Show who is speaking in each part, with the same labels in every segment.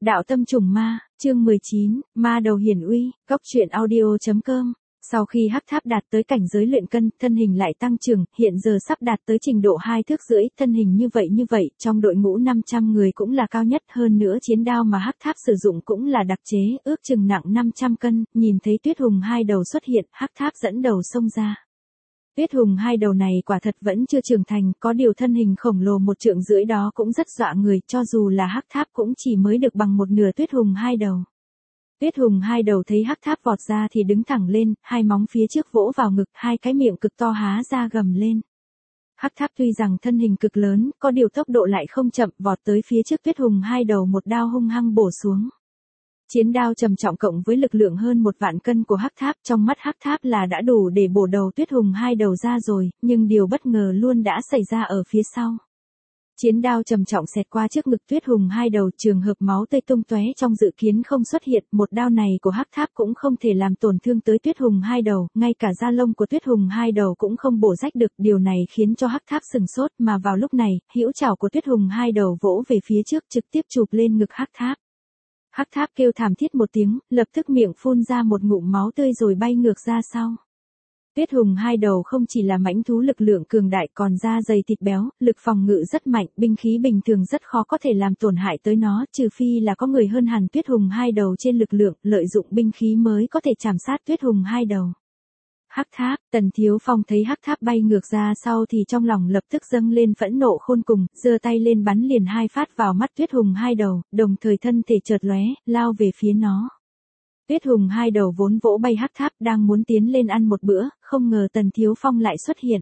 Speaker 1: Đạo tâm trùng ma, chương 19, ma đầu hiển uy, góc truyện audio.com. Sau khi hắc tháp đạt tới cảnh giới luyện cân, thân hình lại tăng trưởng, hiện giờ sắp đạt tới trình độ 2 thước rưỡi, thân hình như vậy, trong đội ngũ 500 người cũng là cao nhất, hơn nữa chiến đao mà hắc tháp sử dụng cũng là đặc chế, ước chừng nặng 500 cân, nhìn thấy Tuyết Hùng hai đầu xuất hiện, hắc tháp dẫn đầu xông ra. Tuyết Hùng hai đầu này quả thật vẫn chưa trưởng thành, có điều thân hình khổng lồ 1,5 trượng đó cũng rất dọa người, cho dù là hắc tháp cũng chỉ mới được bằng một nửa Tuyết Hùng hai đầu. Tuyết Hùng hai đầu thấy hắc tháp vọt ra thì đứng thẳng lên, hai móng phía trước vỗ vào ngực, hai cái miệng cực to há ra gầm lên. Hắc tháp tuy rằng thân hình cực lớn, có điều tốc độ lại không chậm, vọt tới phía trước Tuyết Hùng hai đầu một đao hung hăng bổ xuống. Chiến đao trầm trọng cộng với lực lượng hơn 1 vạn cân của hắc tháp, trong mắt hắc tháp là đã đủ để bổ đầu Tuyết Hùng hai đầu ra rồi, nhưng điều bất ngờ luôn đã xảy ra ở phía sau. Chiến đao trầm trọng xẹt qua trước ngực Tuyết Hùng hai đầu, trường hợp máu tươi tung tóe trong dự kiến không xuất hiện, một đao này của hắc tháp cũng không thể làm tổn thương tới Tuyết Hùng hai đầu, ngay cả da lông của Tuyết Hùng hai đầu cũng không bổ rách được, điều này khiến cho hắc tháp sừng sốt, mà vào lúc này, hữu chảo của Tuyết Hùng hai đầu vỗ về phía trước trực tiếp chụp lên ngực hắc tháp. Hắc tháp kêu thảm thiết một tiếng, lập tức miệng phun ra một ngụm máu tươi rồi bay ngược ra sau. Tuyết Hùng hai đầu không chỉ là mãnh thú lực lượng cường đại còn da dày thịt béo, lực phòng ngự rất mạnh, binh khí bình thường rất khó có thể làm tổn hại tới nó, trừ phi là có người hơn hẳn Tuyết Hùng hai đầu trên lực lượng, lợi dụng binh khí mới có thể chảm sát Tuyết Hùng hai đầu. Hắc tháp, Tần Thiếu Phong thấy hắc tháp bay ngược ra sau thì trong lòng lập tức dâng lên phẫn nộ khôn cùng, giơ tay lên bắn liền 2 phát vào mắt Tuyết Hùng hai đầu, đồng thời thân thể chợt lóe, lao về phía nó. Tuyết Hùng hai đầu vốn vỗ bay hắc tháp đang muốn tiến lên ăn một bữa, không ngờ Tần Thiếu Phong lại xuất hiện.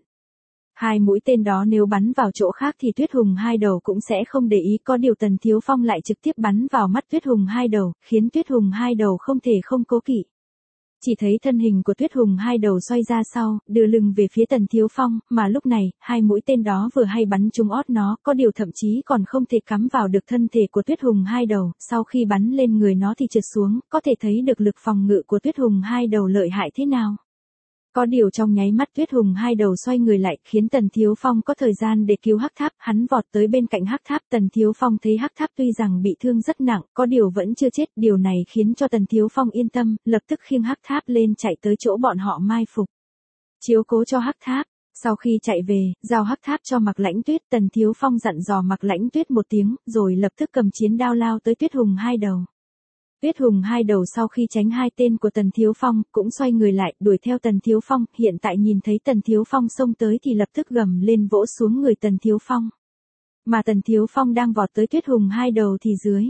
Speaker 1: 2 mũi tên đó nếu bắn vào chỗ khác thì Tuyết Hùng hai đầu cũng sẽ không để ý, có điều Tần Thiếu Phong lại trực tiếp bắn vào mắt Tuyết Hùng hai đầu, khiến Tuyết Hùng hai đầu không thể không cố kỵ. Chỉ thấy thân hình của Tuyết Hùng hai đầu xoay ra sau, đưa lưng về phía Tần Thiếu Phong, mà lúc này, 2 mũi tên đó vừa hay bắn trúng ót nó, có điều thậm chí còn không thể cắm vào được thân thể của Tuyết Hùng hai đầu, sau khi bắn lên người nó thì trượt xuống, có thể thấy được lực phòng ngự của Tuyết Hùng hai đầu lợi hại thế nào. Có điều trong nháy mắt Tuyết Hùng hai đầu xoay người lại, khiến Tần Thiếu Phong có thời gian để cứu hắc tháp, hắn vọt tới bên cạnh hắc tháp. Tần Thiếu Phong thấy hắc tháp tuy rằng bị thương rất nặng, có điều vẫn chưa chết, điều này khiến cho Tần Thiếu Phong yên tâm, lập tức khiêng hắc tháp lên chạy tới chỗ bọn họ mai phục. Chiếu cố cho hắc tháp. Sau khi chạy về, giao hắc tháp cho Mạc Lãnh Tuyết, Tần Thiếu Phong dặn dò Mạc Lãnh Tuyết một tiếng, rồi lập tức cầm chiến đao lao tới Tuyết Hùng hai đầu. Tuyết Hùng hai đầu sau khi tránh 2 tên của Tần Thiếu Phong, cũng xoay người lại, đuổi theo Tần Thiếu Phong, hiện tại nhìn thấy Tần Thiếu Phong xông tới thì lập tức gầm lên vỗ xuống người Tần Thiếu Phong. Mà Tần Thiếu Phong đang vọt tới Tuyết Hùng hai đầu thì dưới.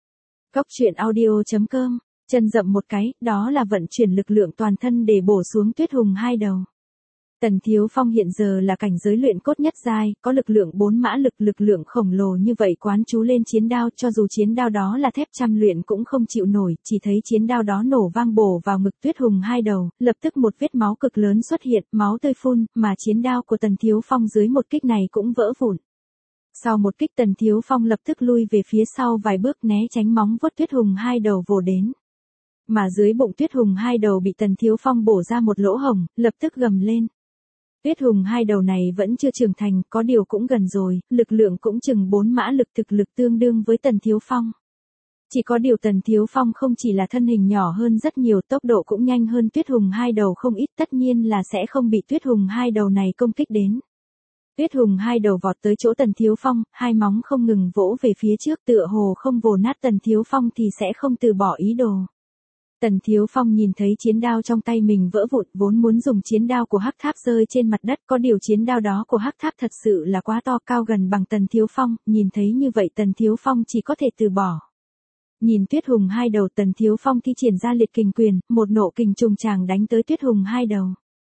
Speaker 1: Góc truyện audio.com, chân dậm một cái, đó là vận chuyển lực lượng toàn thân để bổ xuống Tuyết Hùng hai đầu. Tần Thiếu Phong hiện giờ là cảnh giới luyện cốt nhất giai, có lực lượng 4 mã lực, lực lượng khổng lồ như vậy quán chú lên chiến đao, cho dù chiến đao đó là thép trăm luyện cũng không chịu nổi, chỉ thấy chiến đao đó nổ vang bổ vào ngực Tuyết Hùng hai đầu, lập tức một vết máu cực lớn xuất hiện, máu tươi phun, mà chiến đao của Tần Thiếu Phong dưới một kích này cũng vỡ vụn. Sau một kích Tần Thiếu Phong lập tức lui về phía sau vài bước né tránh móng vuốt Tuyết Hùng hai đầu vồ đến. Mà dưới bụng Tuyết Hùng hai đầu bị Tần Thiếu Phong bổ ra một lỗ hổng, lập tức gầm lên. Tuyết Hùng hai đầu này vẫn chưa trưởng thành, có điều cũng gần rồi, lực lượng cũng chừng 4 mã lực, thực lực tương đương với Tần Thiếu Phong. Chỉ có điều Tần Thiếu Phong không chỉ là thân hình nhỏ hơn rất nhiều, tốc độ cũng nhanh hơn Tuyết Hùng hai đầu không ít, tất nhiên là sẽ không bị Tuyết Hùng hai đầu này công kích đến. Tuyết Hùng hai đầu vọt tới chỗ Tần Thiếu Phong, 2 móng không ngừng vỗ về phía trước, tựa hồ không vồ nát Tần Thiếu Phong thì sẽ không từ bỏ ý đồ. Tần Thiếu Phong nhìn thấy chiến đao trong tay mình vỡ vụn, vốn muốn dùng chiến đao của hắc tháp rơi trên mặt đất, có điều chiến đao đó của hắc tháp thật sự là quá to, cao gần bằng Tần Thiếu Phong, nhìn thấy như vậy Tần Thiếu Phong chỉ có thể từ bỏ. Nhìn Tuyết Hùng hai đầu, Tần Thiếu Phong thi triển ra liệt kình quyền, một nộ kình trùng tràng đánh tới Tuyết Hùng hai đầu.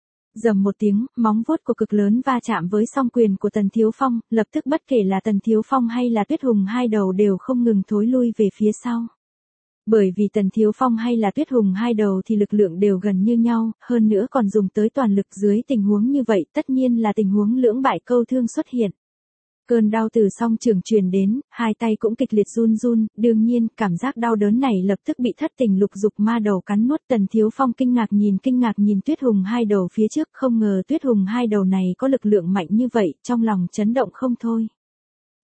Speaker 1: Rầm một tiếng, móng vuốt của cực lớn va chạm với song quyền của Tần Thiếu Phong, lập tức bất kể là Tần Thiếu Phong hay là Tuyết Hùng hai đầu đều không ngừng thối lui về phía sau. Bởi vì Tần Thiếu Phong hay là Tuyết Hùng hai đầu thì lực lượng đều gần như nhau, hơn nữa còn dùng tới toàn lực, dưới tình huống như vậy tất nhiên là tình huống lưỡng bại câu thương xuất hiện. Cơn đau từ song trường truyền đến, 2 tay cũng kịch liệt run run, đương nhiên, cảm giác đau đớn này lập tức bị thất tình lục dục ma đầu cắn nuốt. Tần Thiếu Phong kinh ngạc nhìn Tuyết Hùng hai đầu phía trước, không ngờ Tuyết Hùng hai đầu này có lực lượng mạnh như vậy, trong lòng chấn động không thôi.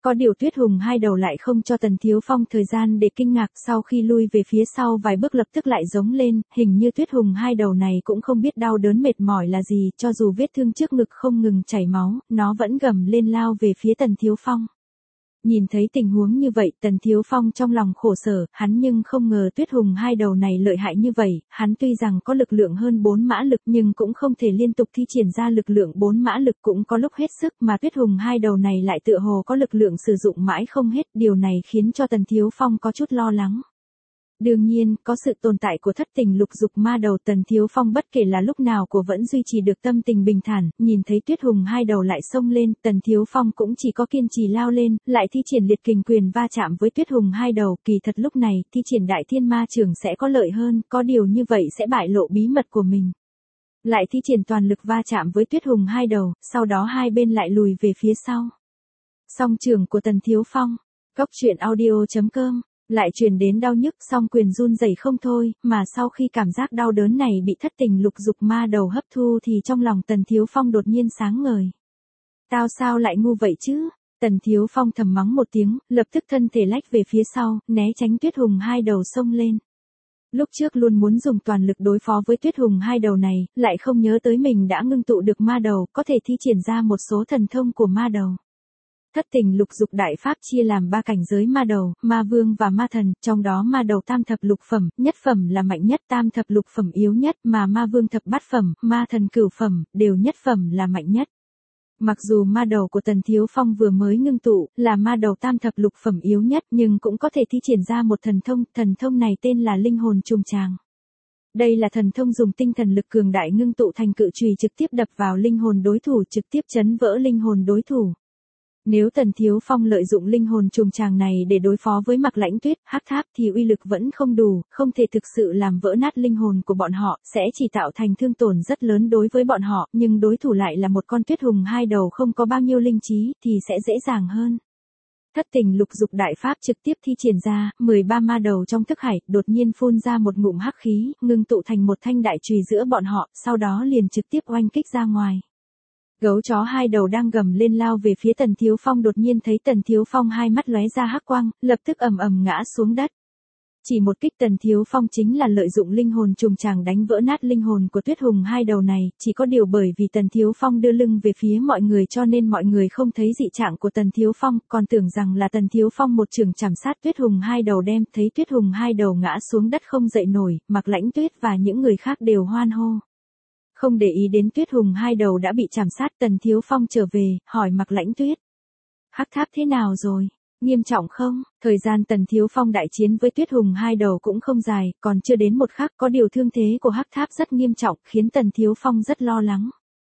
Speaker 1: Có điều Tuyết Hùng hai đầu lại không cho Tần Thiếu Phong thời gian để kinh ngạc, sau khi lui về phía sau vài bước lập tức lại giống lên, hình như Tuyết Hùng hai đầu này cũng không biết đau đớn mệt mỏi là gì, cho dù vết thương trước ngực không ngừng chảy máu, nó vẫn gầm lên lao về phía Tần Thiếu Phong. Nhìn thấy tình huống như vậy, Tần Thiếu Phong trong lòng khổ sở, hắn nhưng không ngờ Tuyết Hùng hai đầu này lợi hại như vậy, hắn tuy rằng có lực lượng hơn 4 mã lực nhưng cũng không thể liên tục thi triển ra lực lượng 4 mã lực, cũng có lúc hết sức mà Tuyết Hùng hai đầu này lại tựa hồ có lực lượng sử dụng mãi không hết, điều này khiến cho Tần Thiếu Phong có chút lo lắng. Đương nhiên, có sự tồn tại của thất tình lục dục ma đầu, Tần Thiếu Phong bất kể là lúc nào của vẫn duy trì được tâm tình bình thản, nhìn thấy Tuyết Hùng hai đầu lại xông lên, Tần Thiếu Phong cũng chỉ có kiên trì lao lên, lại thi triển liệt kình quyền va chạm với Tuyết Hùng hai đầu, kỳ thật lúc này, thi triển đại thiên ma trường sẽ có lợi hơn, có điều như vậy sẽ bại lộ bí mật của mình. Lại thi triển toàn lực va chạm với Tuyết Hùng hai đầu, sau đó hai bên lại lùi về phía sau. Song trường của Tần Thiếu Phong, Cốc Truyện Audio.com lại truyền đến đau nhức, song quyền run rẩy không thôi, mà sau khi cảm giác đau đớn này bị thất tình lục dục ma đầu hấp thu thì trong lòng Tần Thiếu Phong đột nhiên sáng ngời. Tao sao lại ngu vậy chứ? Tần Thiếu Phong thầm mắng một tiếng, lập tức thân thể lách về phía sau, né tránh Tuyết Hùng hai đầu xông lên. Lúc trước luôn muốn dùng toàn lực đối phó với Tuyết Hùng hai đầu này, lại không nhớ tới mình đã ngưng tụ được ma đầu, có thể thi triển ra một số thần thông của ma đầu. Thất tình lục dục đại pháp chia làm 3 cảnh giới ma đầu, ma vương và ma thần, trong đó ma đầu tam thập lục phẩm, nhất phẩm là mạnh nhất, tam thập lục phẩm yếu nhất, mà ma vương thập bát phẩm, ma thần cửu phẩm, đều nhất phẩm là mạnh nhất. Mặc dù ma đầu của Tần Thiếu Phong vừa mới ngưng tụ, là ma đầu tam thập lục phẩm yếu nhất, nhưng cũng có thể thi triển ra một thần thông này tên là linh hồn trùng tràng. Đây là thần thông dùng tinh thần lực cường đại ngưng tụ thành cự chùy trực tiếp đập vào linh hồn đối thủ, trực tiếp chấn vỡ linh hồn đối thủ. Nếu Tần Thiếu Phong lợi dụng linh hồn trùng tràng này để đối phó với Mạc Lãnh Tuyết, Hắc Tháp thì uy lực vẫn không đủ, không thể thực sự làm vỡ nát linh hồn của bọn họ, sẽ chỉ tạo thành thương tổn rất lớn đối với bọn họ, nhưng đối thủ lại là một con Tuyết Hùng hai đầu không có bao nhiêu linh trí, thì sẽ dễ dàng hơn. Thất tình lục dục đại pháp trực tiếp thi triển ra, 13 ma đầu trong thức hải, đột nhiên phun ra một ngụm hắc khí, ngưng tụ thành một thanh đại chùy giữa bọn họ, sau đó liền trực tiếp oanh kích ra ngoài. Gấu chó hai đầu đang gầm lên lao về phía Tần Thiếu Phong, đột nhiên thấy Tần Thiếu Phong hai mắt lóe ra hắc quang, lập tức ầm ầm ngã xuống đất. Chỉ một kích Tần Thiếu Phong chính là lợi dụng linh hồn trùng tràng đánh vỡ nát linh hồn của Tuyết Hùng hai đầu này, chỉ có điều bởi vì Tần Thiếu Phong đưa lưng về phía mọi người cho nên mọi người không thấy dị trạng của Tần Thiếu Phong, còn tưởng rằng là Tần Thiếu Phong một chưởng chảm sát Tuyết Hùng hai đầu đem, thấy Tuyết Hùng hai đầu ngã xuống đất không dậy nổi, Mạc Lãnh Tuyết và những người khác đều hoan hô. Không để ý đến Tuyết Hùng hai đầu đã bị chảm sát, Tần Thiếu Phong trở về, hỏi Mạc Lãnh Tuyết. Hắc Tháp thế nào rồi? Nghiêm trọng không? Thời gian Tần Thiếu Phong đại chiến với Tuyết Hùng hai đầu cũng không dài, còn chưa đến một khắc, có điều thương thế của Hắc Tháp rất nghiêm trọng, khiến Tần Thiếu Phong rất lo lắng.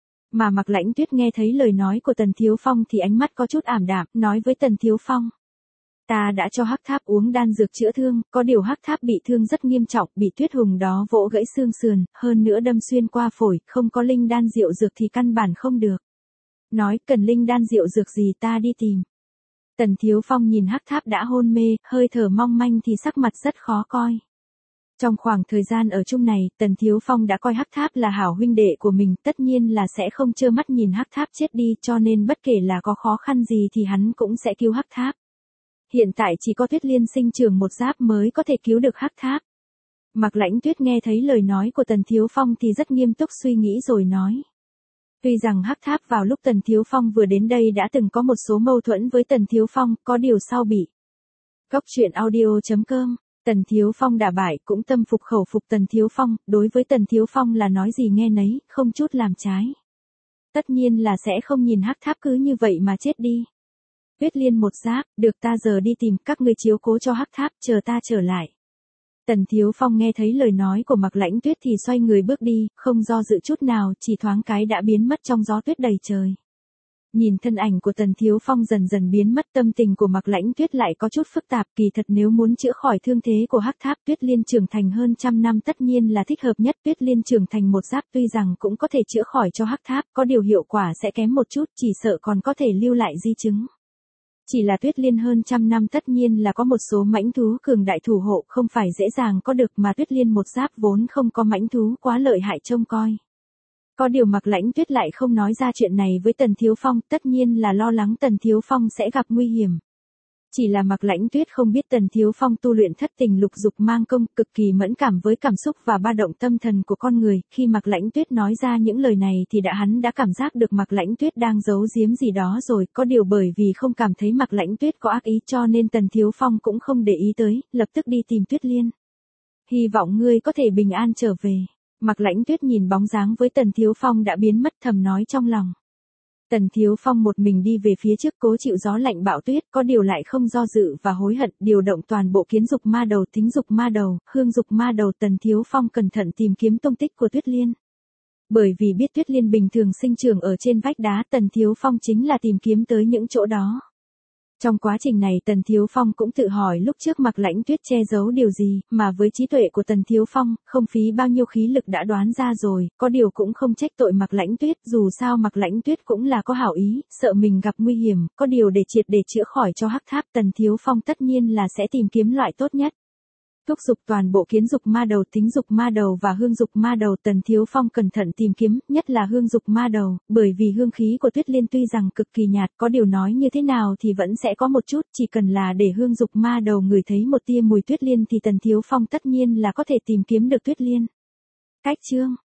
Speaker 1: Mà Mạc Lãnh Tuyết nghe thấy lời nói của Tần Thiếu Phong thì ánh mắt có chút ảm đạm, nói với Tần Thiếu Phong. Ta đã cho Hắc Tháp uống đan dược chữa thương, có điều Hắc Tháp bị thương rất nghiêm trọng, bị Tuyết Hùng đó vỗ gãy xương sườn, hơn nữa đâm xuyên qua phổi, không có linh đan rượu dược thì căn bản không được. Nói cần linh đan rượu dược gì ta đi tìm. Tần Thiếu Phong nhìn Hắc Tháp đã hôn mê, hơi thở mong manh thì sắc mặt rất khó coi. Trong khoảng thời gian ở chung này, Tần Thiếu Phong đã coi Hắc Tháp là hảo huynh đệ của mình, tất nhiên là sẽ không trơ mắt nhìn Hắc Tháp chết đi, cho nên bất kể là có khó khăn gì thì hắn cũng sẽ cứu Hắc Tháp. Hiện tại chỉ có Tuyết Liên sinh trưởng một giáp mới có thể cứu được Hắc Tháp. Mạc Lãnh Tuyết nghe thấy lời nói của Tần Thiếu Phong thì rất nghiêm túc suy nghĩ rồi nói. Tuy rằng Hắc Tháp vào lúc Tần Thiếu Phong vừa đến đây đã từng có một số mâu thuẫn với Tần Thiếu Phong, có điều sau bị Cốc Truyện Audio.com, Tần Thiếu Phong đả bại, cũng tâm phục khẩu phục Tần Thiếu Phong, đối với Tần Thiếu Phong là nói gì nghe nấy, không chút làm trái. Tất nhiên là sẽ không nhìn Hắc Tháp cứ như vậy mà chết đi. Tuyết Liên một giáp, được ta giờ đi tìm, các ngươi chiếu cố cho Hắc Tháp, chờ ta trở lại. Tần Thiếu Phong nghe thấy lời nói của Mạc Lãnh Tuyết thì xoay người bước đi, không do dự chút nào, chỉ thoáng cái đã biến mất trong gió tuyết đầy trời. Nhìn thân ảnh của Tần Thiếu Phong dần dần biến mất, tâm tình của Mạc Lãnh Tuyết lại có chút phức tạp, kỳ thật nếu muốn chữa khỏi thương thế của Hắc Tháp, Tuyết Liên trưởng thành hơn trăm năm tất nhiên là thích hợp nhất. Tuyết Liên trưởng thành một giáp tuy rằng cũng có thể chữa khỏi cho Hắc Tháp, có điều hiệu quả sẽ kém một chút, chỉ sợ còn có thể lưu lại di chứng. Chỉ là Tuyết Liên hơn trăm năm tất nhiên là có một số mãnh thú cường đại thủ hộ, không phải dễ dàng có được, mà Tuyết Liên một giáp vốn không có mãnh thú quá lợi hại trông coi. Có điều Mạc Lãnh Tuyết lại không nói ra chuyện này với Tần Thiếu Phong, tất nhiên là lo lắng Tần Thiếu Phong sẽ gặp nguy hiểm. Chỉ là Mạc Lãnh Tuyết không biết Tần Thiếu Phong tu luyện thất tình lục dục mang công, cực kỳ mẫn cảm với cảm xúc và ba động tâm thần của con người, khi Mạc Lãnh Tuyết nói ra những lời này thì hắn đã cảm giác được Mạc Lãnh Tuyết đang giấu giếm gì đó rồi, có điều bởi vì không cảm thấy Mạc Lãnh Tuyết có ác ý cho nên Tần Thiếu Phong cũng không để ý tới, lập tức đi tìm Tuyết Liên. Hy vọng ngươi có thể bình an trở về. Mạc Lãnh Tuyết nhìn bóng dáng với Tần Thiếu Phong đã biến mất thầm nói trong lòng. Tần Thiếu Phong một mình đi về phía trước cố chịu gió lạnh bão tuyết, có điều lại không do dự và hối hận, điều động toàn bộ kiến dục ma đầu, tính dục ma đầu, hương dục ma đầu. Tần Thiếu Phong cẩn thận tìm kiếm tung tích của Tuyết Liên. Bởi vì biết Tuyết Liên bình thường sinh trưởng ở trên vách đá, Tần Thiếu Phong chính là tìm kiếm tới những chỗ đó. Trong quá trình này Tần Thiếu Phong cũng tự hỏi lúc trước Mạc Lãnh Tuyết che giấu điều gì, mà với trí tuệ của Tần Thiếu Phong, không phí bao nhiêu khí lực đã đoán ra rồi, có điều cũng không trách tội Mạc Lãnh Tuyết, dù sao Mạc Lãnh Tuyết cũng là có hảo ý, sợ mình gặp nguy hiểm, có điều để triệt để chữa khỏi cho Hắc Tháp, Tần Thiếu Phong tất nhiên là sẽ tìm kiếm loại tốt nhất. Thúc dục toàn bộ kiến dục ma đầu, tính dục ma đầu và hương dục ma đầu. Tần Thiếu Phong cẩn thận tìm kiếm, nhất là hương dục ma đầu, bởi vì hương khí của Tuyết Liên tuy rằng cực kỳ nhạt, có điều nói như thế nào thì vẫn sẽ có một chút, chỉ cần là để hương dục ma đầu ngửi thấy một tia mùi Tuyết Liên thì Tần Thiếu Phong tất nhiên là có thể tìm kiếm được Tuyết Liên. Cách chương